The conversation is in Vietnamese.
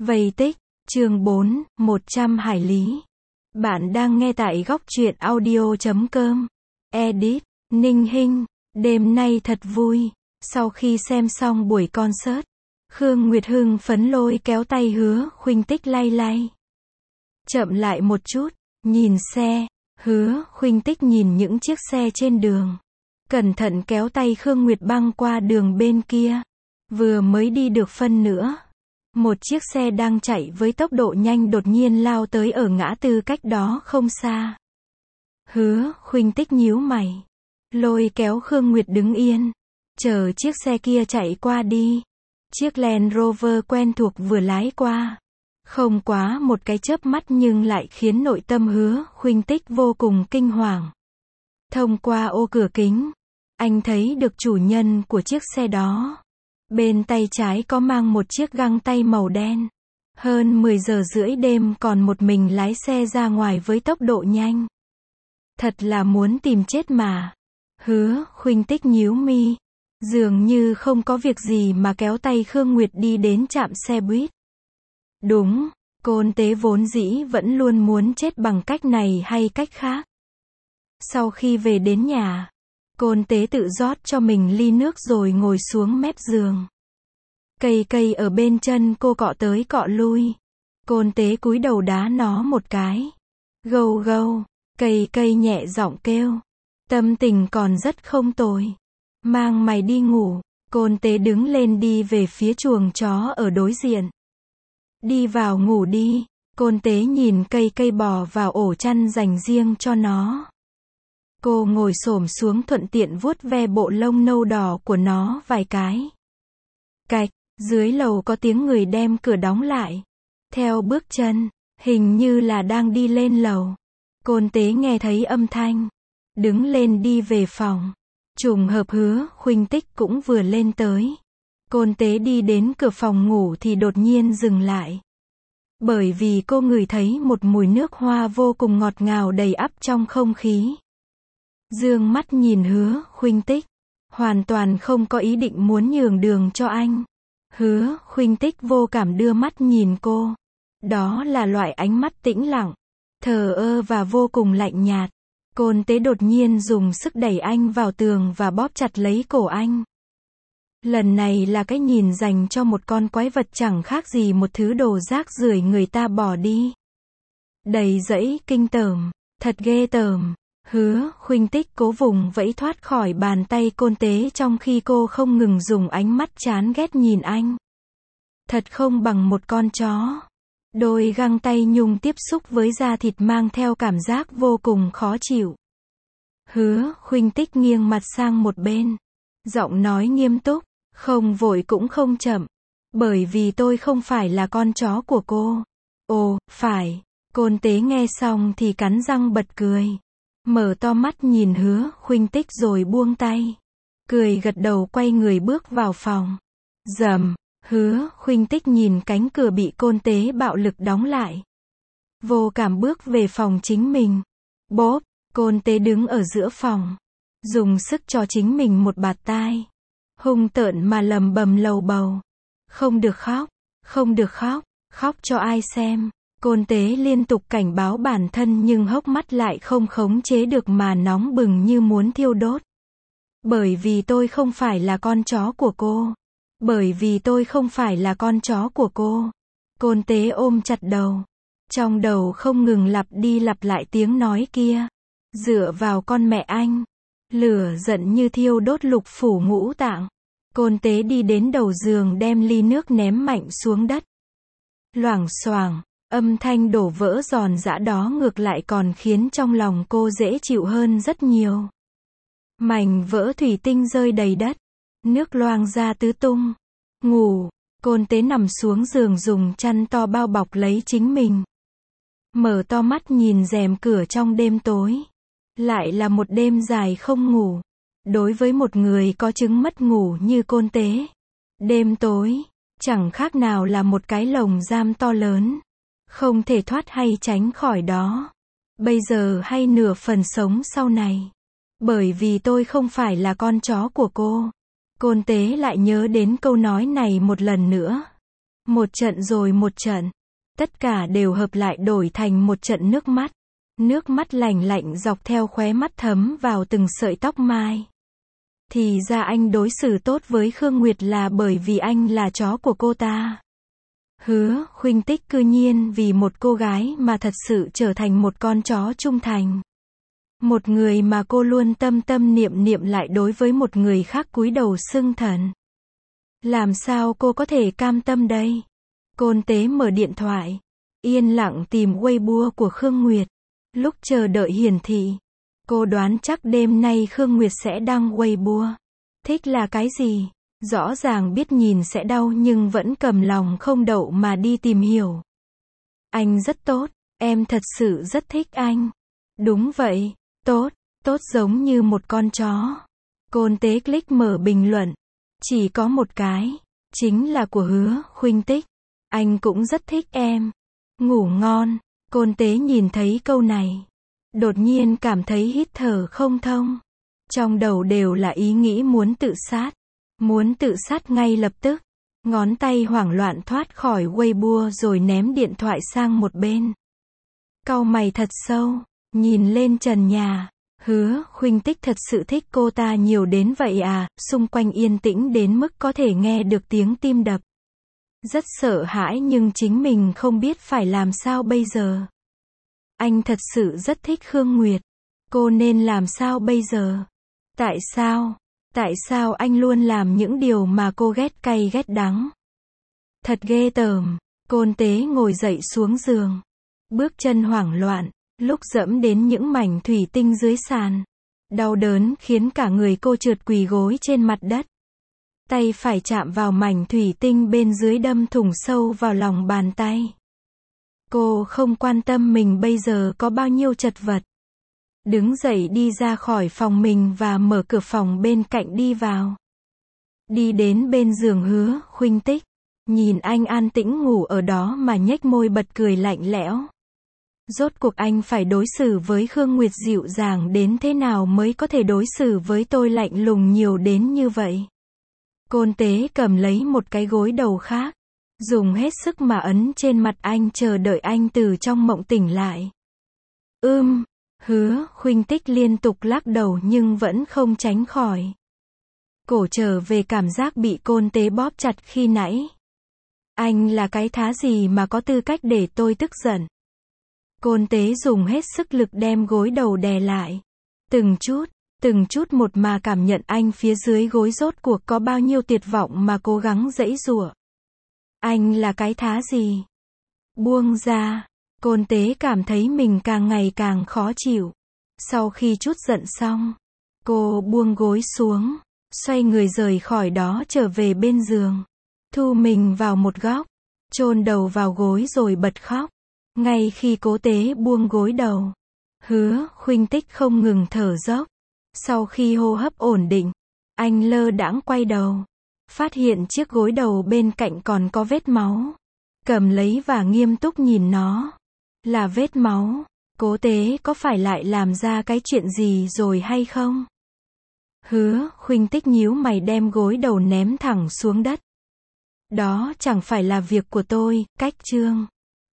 Vây tích, chương 4, 100 hải lý. Bạn đang nghe tại góc truyện audio.com. Edit, Ninh Hinh, đêm nay thật vui. Sau khi xem xong buổi concert, Khương Nguyệt hưng phấn lôi kéo tay Hứa Khuynh Tích lay lay. Chậm lại một chút, nhìn xe. Hứa Khuynh Tích nhìn những chiếc xe trên đường, cẩn thận kéo tay Khương Nguyệt băng qua đường bên kia. Vừa mới đi được phân nữa, một chiếc xe đang chạy với tốc độ nhanh đột nhiên lao tới ở ngã tư cách đó không xa. Hứa Khuynh Tích nhíu mày, lôi kéo Khương Nguyệt đứng yên, chờ chiếc xe kia chạy qua đi. Chiếc Land Rover quen thuộc vừa lái qua, không quá một cái chớp mắt nhưng lại khiến nội tâm Hứa Khuynh Tích vô cùng kinh hoàng. Thông qua ô cửa kính, anh thấy được chủ nhân của chiếc xe đó. Bên tay trái có mang một chiếc găng tay màu đen. Hơn 10 giờ rưỡi đêm còn một mình lái xe ra ngoài với tốc độ nhanh. Thật là muốn tìm chết mà. Hứa Khuynh Tích nhíu mi, dường như không có việc gì mà kéo tay Khương Nguyệt đi đến trạm xe buýt. Đúng, Côn Tế vốn dĩ vẫn luôn muốn chết bằng cách này hay cách khác. Sau khi về đến nhà, Côn Tế tự rót cho mình ly nước rồi ngồi xuống mép giường. Cây ở bên chân cô cọ tới cọ lui. Côn Tế cúi đầu đá nó một cái. Gâu gâu, cây nhẹ giọng kêu. Tâm tình còn rất không tồi. Mang mày đi ngủ. Côn Tế đứng lên đi về phía chuồng chó ở đối diện. Đi vào ngủ đi. Côn Tế nhìn cây bò vào ổ chăn dành riêng cho nó. Cô ngồi xổm xuống thuận tiện vuốt ve bộ lông nâu đỏ của nó vài cái. Cạch, dưới lầu có tiếng người đem cửa đóng lại. Theo bước chân, hình như là đang đi lên lầu. Côn Tế nghe thấy âm thanh, đứng lên đi về phòng. Trùng hợp Hứa Khuynh Tích cũng vừa lên tới. Côn Tế đi đến cửa phòng ngủ thì đột nhiên dừng lại. Bởi vì cô ngửi thấy một mùi nước hoa vô cùng ngọt ngào đầy ắp trong không khí. Dương mắt nhìn Hứa Khuynh Tích, hoàn toàn không có ý định muốn nhường đường cho anh. Hứa Khuynh Tích vô cảm đưa mắt nhìn cô. Đó là loại ánh mắt tĩnh lặng, thờ ơ và vô cùng lạnh nhạt. Côn Tế đột nhiên dùng sức đẩy anh vào tường và bóp chặt lấy cổ anh. Lần này là cái nhìn dành cho một con quái vật chẳng khác gì một thứ đồ rác rưởi người ta bỏ đi. Đầy dẫy kinh tởm, thật ghê tởm. Hứa Khuynh Tích cố vùng vẫy thoát khỏi bàn tay Côn Tế trong khi cô không ngừng dùng ánh mắt chán ghét nhìn anh. Thật không bằng một con chó. Đôi găng tay nhung tiếp xúc với da thịt mang theo cảm giác vô cùng khó chịu. Hứa Khuynh Tích nghiêng mặt sang một bên, giọng nói nghiêm túc, không vội cũng không chậm. Bởi vì tôi không phải là con chó của cô. Ồ, phải. Côn Tế nghe xong thì cắn răng bật cười. Mở to mắt nhìn Hứa Khuynh Tích rồi buông tay. Cười gật đầu quay người bước vào phòng. Rầm, Hứa Khuynh Tích nhìn cánh cửa bị Côn Tế bạo lực đóng lại. Vô cảm bước về phòng chính mình. Bốp, Côn Tế đứng ở giữa phòng, dùng sức cho chính mình một bạt tai. Hung tợn mà lầm bầm lầu bầu. Không được khóc, không được khóc, khóc cho ai xem. Côn Tế liên tục cảnh báo bản thân nhưng hốc mắt lại không khống chế được mà nóng bừng như muốn thiêu đốt. Bởi vì tôi không phải là con chó của cô. Bởi vì tôi không phải là con chó của cô. Côn Tế ôm chặt đầu. Trong đầu không ngừng lặp đi lặp lại tiếng nói kia. Dựa vào con mẹ anh. Lửa giận như thiêu đốt lục phủ ngũ tạng. Côn Tế đi đến đầu giường đem ly nước ném mạnh xuống đất. Loảng xoảng. Âm thanh đổ vỡ giòn giã đó ngược lại còn khiến trong lòng cô dễ chịu hơn rất nhiều. Mảnh vỡ thủy tinh rơi đầy đất. Nước loang ra tứ tung. Ngủ. Côn Tế nằm xuống giường dùng chăn to bao bọc lấy chính mình. Mở to mắt nhìn rèm cửa trong đêm tối. Lại là một đêm dài không ngủ. Đối với một người có chứng mất ngủ như Côn Tế, đêm tối chẳng khác nào là một cái lồng giam to lớn. Không thể thoát hay tránh khỏi đó. Bây giờ hay nửa phần sống sau này. Bởi vì tôi không phải là con chó của cô. Côn Tế lại nhớ đến câu nói này một lần nữa. Một trận rồi một trận. Tất cả đều hợp lại đổi thành một trận nước mắt. Nước mắt lành lạnh dọc theo khóe mắt thấm vào từng sợi tóc mai. Thì ra anh đối xử tốt với Khương Nguyệt là bởi vì anh là chó của cô ta. Hứa Khuynh Tích cư nhiên vì một cô gái mà thật sự trở thành một con chó trung thành. Một người mà cô luôn tâm tâm niệm niệm lại đối với một người khác cúi đầu xưng thần. Làm sao cô có thể cam tâm đây? Côn Tế mở điện thoại, yên lặng tìm Weibo của Khương Nguyệt. Lúc chờ đợi hiển thị, cô đoán chắc đêm nay Khương Nguyệt sẽ đăng Weibo. Thích là cái gì? Rõ ràng biết nhìn sẽ đau nhưng vẫn cầm lòng không đậu mà đi tìm hiểu. Anh rất tốt, em thật sự rất thích anh. Đúng vậy, tốt, tốt giống như một con chó. Côn Tế click mở bình luận. Chỉ có một cái, chính là của Hứa Khuynh Tích. Anh cũng rất thích em. Ngủ ngon. Côn Tế nhìn thấy câu này, đột nhiên cảm thấy hít thở không thông. Trong đầu đều là ý nghĩ muốn tự sát. Muốn tự sát ngay lập tức. Ngón tay hoảng loạn thoát khỏi Weibo rồi ném điện thoại sang một bên. Cau mày thật sâu, nhìn lên trần nhà. Hứa Khuynh Tích thật sự thích cô ta nhiều đến vậy à? Xung quanh yên tĩnh đến mức có thể nghe được tiếng tim đập. Rất sợ hãi nhưng chính mình không biết phải làm sao bây giờ. Anh thật sự rất thích Khương Nguyệt. Cô nên làm sao bây giờ? Tại sao? Tại sao anh luôn làm những điều mà cô ghét cay ghét đắng? Thật ghê tởm. Côn Tế ngồi dậy xuống giường. Bước chân hoảng loạn, lúc dẫm đến những mảnh thủy tinh dưới sàn. Đau đớn khiến cả người cô trượt quỳ gối trên mặt đất. Tay phải chạm vào mảnh thủy tinh bên dưới đâm thủng sâu vào lòng bàn tay. Cô không quan tâm mình bây giờ có bao nhiêu chật vật. Đứng dậy đi ra khỏi phòng mình và mở cửa phòng bên cạnh đi vào. Đi đến bên giường Hứa Khuynh Tích. Nhìn anh an tĩnh ngủ ở đó mà nhếch môi bật cười lạnh lẽo. Rốt cuộc anh phải đối xử với Khương Nguyệt dịu dàng đến thế nào mới có thể đối xử với tôi lạnh lùng nhiều đến như vậy? Côn Tế cầm lấy một cái gối đầu khác, dùng hết sức mà ấn trên mặt anh chờ đợi anh từ trong mộng tỉnh lại. Hứa Khuynh Tích liên tục lắc đầu nhưng vẫn không tránh khỏi. Cổ trở về cảm giác bị Côn Tế bóp chặt khi nãy. Anh là cái thá gì mà có tư cách để tôi tức giận? Côn Tế dùng hết sức lực đem gối đầu đè lại. Từng chút một mà cảm nhận anh phía dưới gối rốt cuộc có bao nhiêu tuyệt vọng mà cố gắng giãy giụa. Anh là cái thá gì? Buông ra. Côn Tế cảm thấy mình càng ngày càng khó chịu. Sau khi chút giận xong, cô buông gối xuống, xoay người rời khỏi đó trở về bên giường. Thu mình vào một góc, chôn đầu vào gối rồi bật khóc. Ngay khi Cố Tế buông gối đầu, Hứa Khuynh Tích không ngừng thở dốc. Sau khi hô hấp ổn định, anh lơ đãng quay đầu, phát hiện chiếc gối đầu bên cạnh còn có vết máu. Cầm lấy và nghiêm túc nhìn nó. Là vết máu. Cố Tế có phải lại làm ra cái chuyện gì rồi hay không? Hứa Khuynh Tích nhíu mày đem gối đầu ném thẳng xuống đất. Đó chẳng phải là việc của tôi, cách chương.